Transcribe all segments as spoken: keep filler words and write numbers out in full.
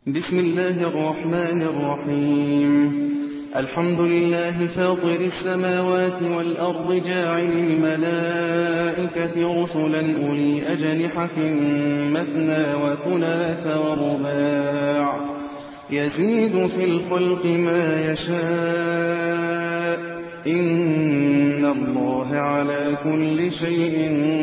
بسم الله الرحمن الرحيم. الحمد لله فاطر السماوات والأرض جاعل الملائكة رسلا أولي أجنحة مثنى وثلاث ورباع يزيد في الخلق ما يشاء إن الله على كل شيء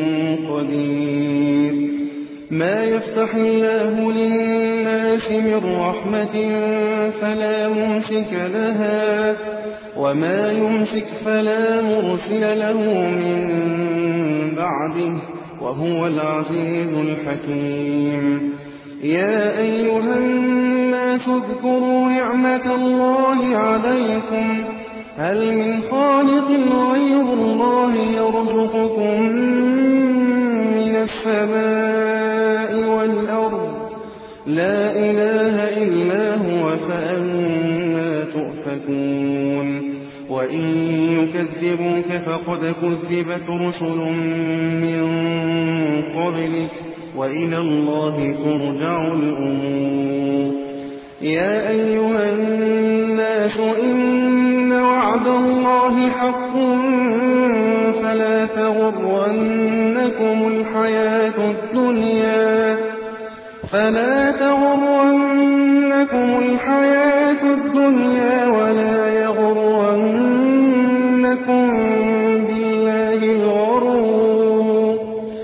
قدير. ما يفتح الله للناس من رحمة فلا ممسك لها وما يمسك فلا مرسل له من بعده وهو العزيز الحكيم. يا أيها الناس اذكروا نعمة الله عليكم هل من خالق غير الله يرزقكم من السماء والأرض لا إله إلا هو فأنى تؤفكون. وإن يكذبوك فقد كذبت رسل من قبلك وإلى الله ترجع الأمور. يا أيها الناس إن وعد الله حق فلا تغرنكم الحياة الدنيا فلا تغرنكم الحياة الدنيا ولا يغرنكم بالله الغرور.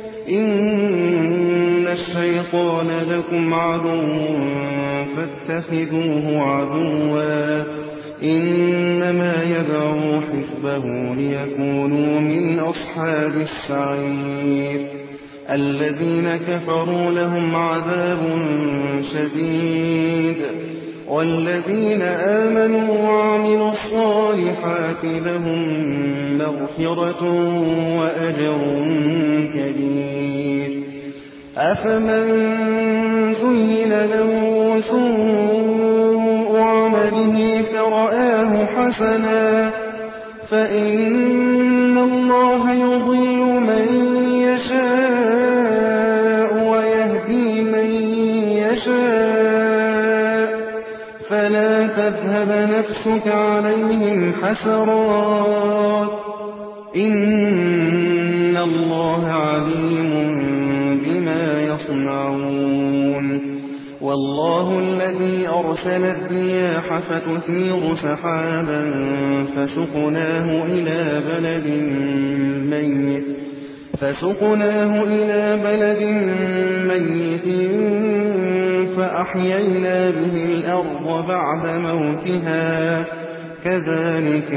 إن الشيطان لكم عدو فاتخذوه عدوا إنما يدعو حزبه ليكونوا من أصحاب السعير. الذين كفروا لهم عذاب شديد والذين آمنوا وعملوا الصالحات لهم مغفرة وأجر كبير. أفمن زين له سوء عمله فرآه حسنا فإن الله يضل من يشاء ويهدي من يشاء فلا تذهب نفسك عليهم حسرات إن الله عليم بما يصنعون. والله الذي أرسل الرياح فتثير سحابا فسقناه إلى بلد ميت فسقناه إلى بلد ميت فأحيينا به الأرض بعد موتها كذلك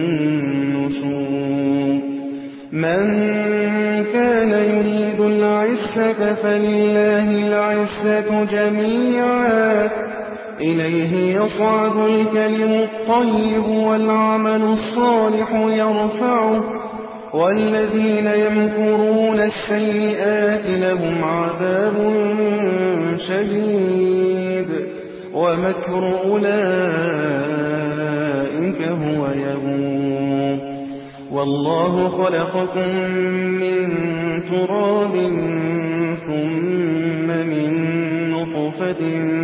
النشور. من كان يريد العزة فلله العزة جميعا إليه يصعد الكلم الطيب والعمل الصالح يرفعه والذين يمكرون السيئات لهم عذاب شديد ومكر أولئك هو يبور. والله خلقكم من تراب ثم من نطفة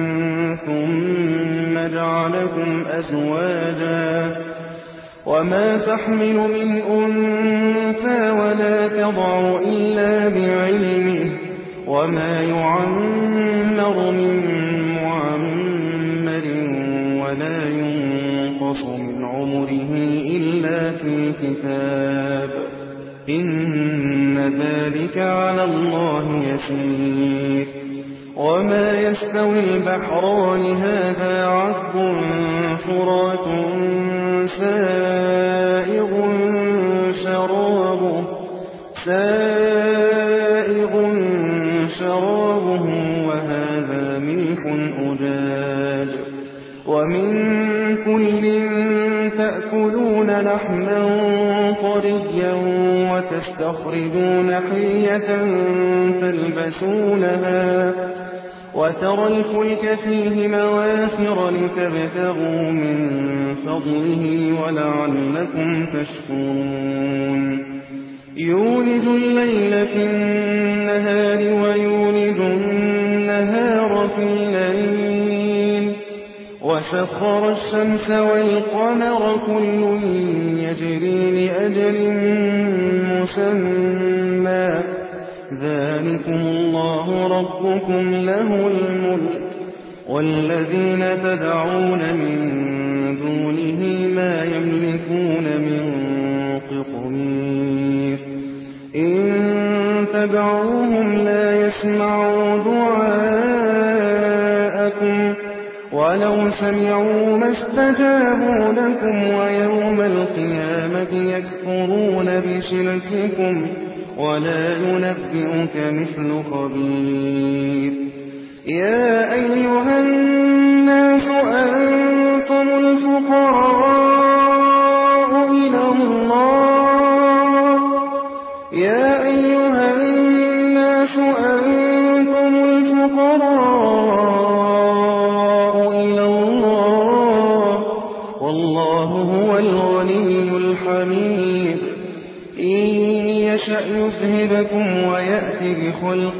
ثم جعلكم أزواجا وما تحمل من أنثى ولا تضع إلا بعلمه وما يعمر من معمر ولا ينقص من عمره إلا في كتاب إن ذلك على الله يسير. وما يستوي البحران هذا عذب فرات سائغ شرابه سائغ شرابه وهذا ملح أجاج ومن كل تأكلون لحما طريا وتستخرجون حلية تلبسونها وترى الفلك فيه مواخر لتبتغوا من فضله ولعلكم تشكرون. يولج الليل في النهار ويولج النهار في الليل وسخر الشمس والقمر كل يجري لأجل مسمى ذلكم الله ربكم له الملك والذين تدعون من دونه ما يملكون من قطمير إن تدعوهم لا يسمعوا دعاءكم ولو سمعوا ما استجابوا لكم ويوم القيامة يكفرون بشرككم ولا ينبئك مثل خبير يا أيها الناس أنتم الفقراء إلى الله يا أيها الناس أنتم الفقراء إلى الله والله هو الغني الحميد إن يشأ يذهبكم ويأتي بخلق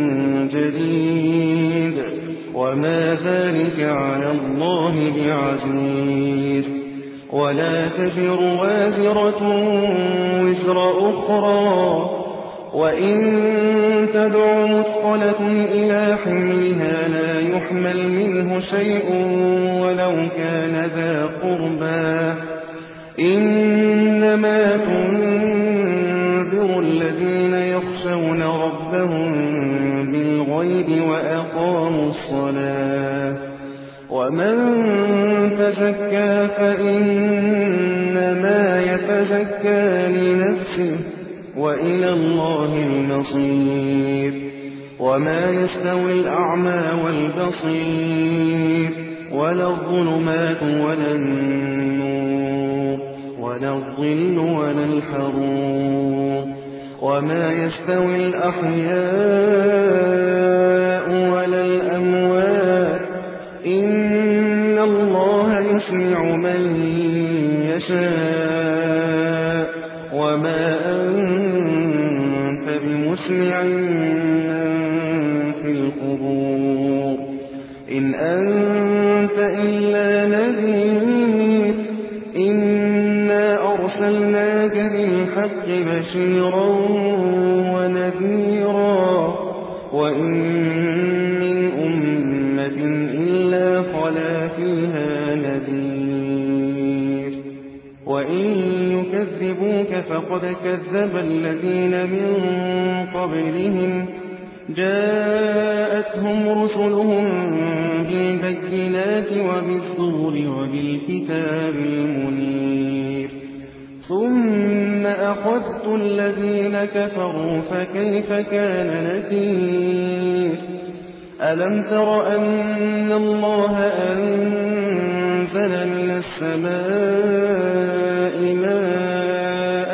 جديد وما ذلك على الله بعزيز ولا تزر وازرة وزر أخرى وإن تدع مثقلة إلى حملها لا يحمل منه شيء ولو كان ذا قربى إنما تنذر الذين يخشون ربهم بالغيب وأقاموا الصلاة ومن تزكى فإنما يتزكى لنفسه وإلى الله المصير وما يستوي الأعمى والبصير ولا الظلمات ولا النور ولا الظل ولا الحرور وما يستوي الأحياء ولا الأموات إن الله يسمع من يشاء وما أنت بمسمع من في القبور إن أنت إلا نذير إنا أرسلناك بالحق بشيرا ونذيرا وإن من أمة إلا خلا فيها نذير وإن يكذبوك فقد كذب الذين من قبلهم جاءتهم رسلهم بالبينات وبالزبر وبالكتاب المنير ثم أخذت الذين كفروا فكيف كان نكير ألم تر أن الله أنزل من السماء ماء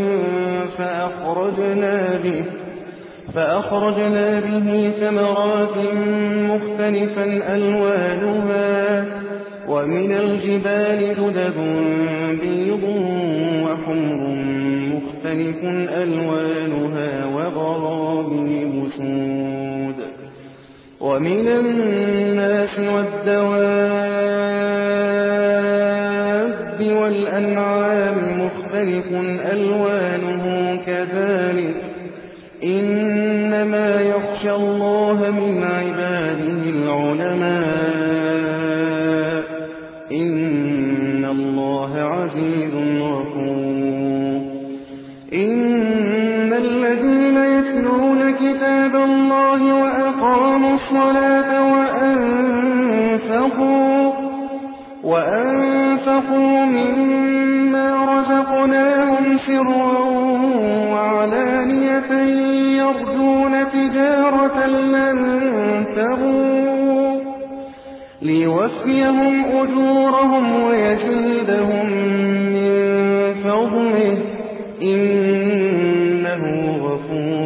فأخرجنا به فأخرجنا به ثمرات مختلفا ألوانها ومن الجبال جدد بيض وحمر مختلف ألوانها وغرابيب سود ومن الناس والدواب والأنعام مختلف ألوانه كذلك إنما يخشى الله من عباده العلماء إن الله عزيز غفور إن الذين يتلون كتاب الله وأقاموا الصلاة وأنفقوا وأنفقوا مما رزقناهم سرا وعلانية يرجون تجارة لن تبور ليوفيهم أجورهم ويزيدهم من فضله إنه غفور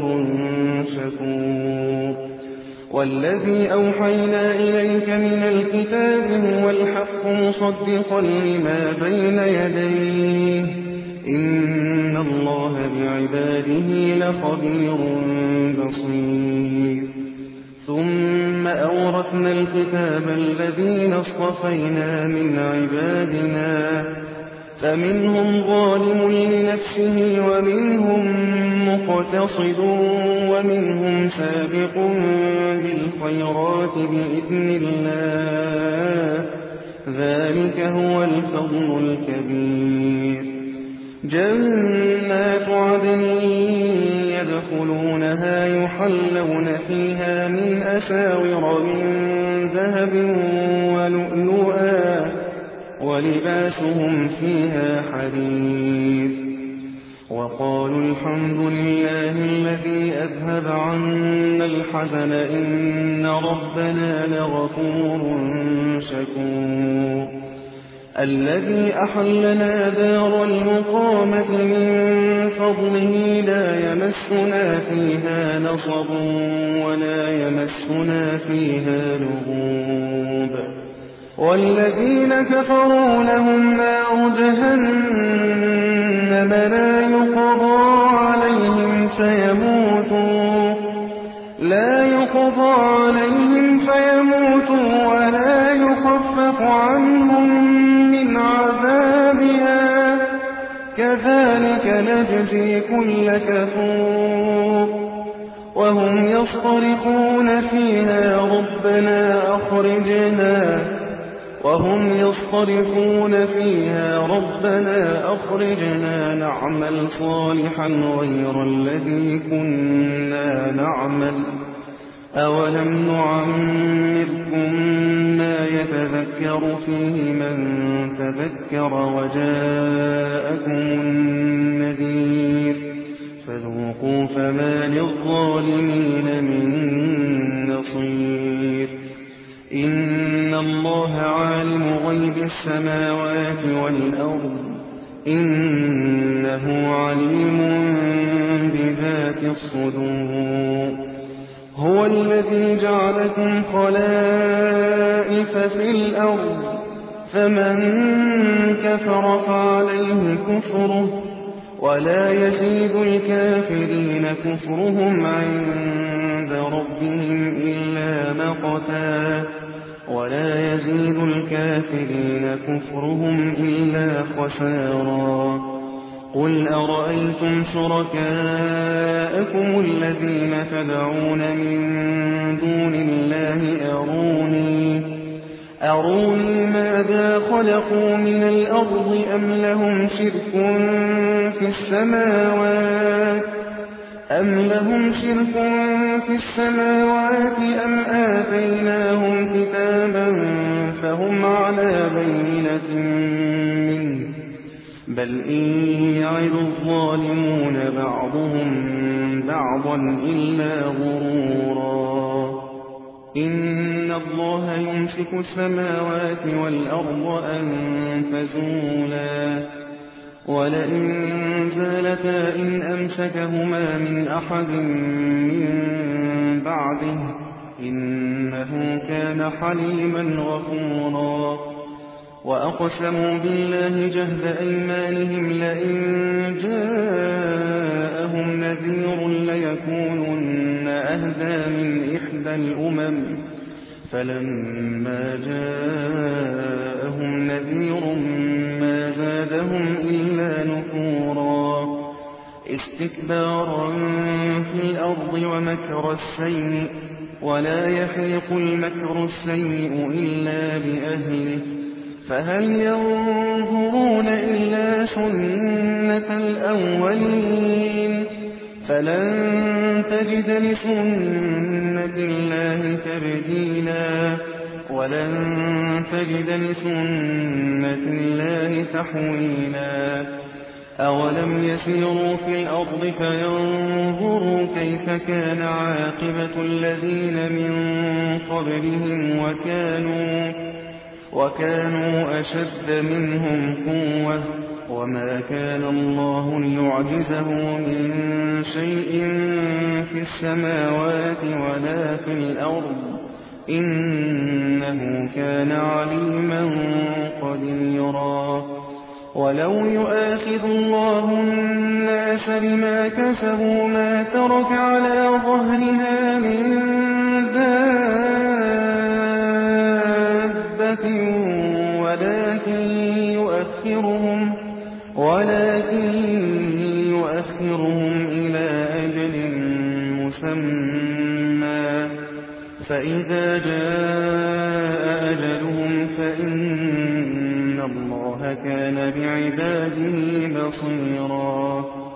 شكور والذي أوحينا إليك من الكتاب هو الحق مصدقا لما بين يديه إن الله بعباده لخبير بصير ثم ثم أورثنا الكتاب الذين اصطفينا من عبادنا فمنهم ظالم لنفسه ومنهم مقتصد ومنهم سابق بالخيرات بإذن الله ذلك هو الفضل الكبير. جنات عدن يدخلونها يحلون فيها من أساور من ذهب ولؤلؤا ولباسهم فيها حرير. وقالوا الحمد لله الذي أذهب عنا الحزن إن ربنا لغفور شكور. الذي أحلنا دار المقامة من فضله لا يمسنا فيها نصب ولا يمسنا فيها لغوب. والذين كفروا لهم نار جهنم لا يقضى عليهم فيموتوا لا يقضى عليهم فيموتوا ولا يخفف عنهم من عذابها كذلك نجزي كل كفور. وهم يصطرخون فيها ربنا أخرجنا وهم يصطرخون فيها ربنا أخرجنا نعمل صالحا غير الذي كنا نعمل أولم نعمركم ما يتذكر فيه من تذكر وجاءكم النذير فذوقوا فما للظالمين من نصير. إن الله عالم غيب السماوات والأرض إنه عليم بذات الصدور. هو الذي جعلكم خلائف في الأرض فمن كفر فعليه كفره ولا يزيد الكافرين كفرهم عند ربهم إلا مقتا ولا يزيد الكافرين كفرهم إلا خسارا. قل أرأيتم شركاءكم الذين تدعون من دون الله أروني أروني ماذا خلقوا من الأرض أم لهم شرك في السماوات أم لهم شرك في السماوات أم آتيناهم كتابا فهم على بينة منه بل إن يعد الظالمون بعضهم بعضا إلا غرورا. إن الله يمسك السماوات والأرض أن تزولا ولئن زالتا إن أمسكهما من أحد من بعده إنه كان حليما غفورا. وأقسموا بالله جهد أيمانهم لئن جاءهم نذير ليكونن أهدى من إحدى الأمم فلما جاءهم نذير ما زادهم إلا نفورا استكبارا في الأرض ومكر السيء ولا يحيق المكر السيء إلا بأهله فهل ينظرون إلا سنة الأولين فلن تجد لسنة الله تبديلا ولن تجد لسنة الله تحويلا. أولم يسيروا في الأرض فينظروا كيف كان عاقبة الذين من قبلهم وكانوا وكانوا أشد منهم قوة وما كان الله ليعجزه من شيء في السماوات ولا في الأرض إنه كان عليما قديرا. ولو يؤاخذ الله الناس بما كسبوا ما ترك على ظهرها من دابة يؤخرهم ولكن يؤخرهم إلى أجل مسمى فإذا جاء أجلهم فإن الله كان بعباده بصيرا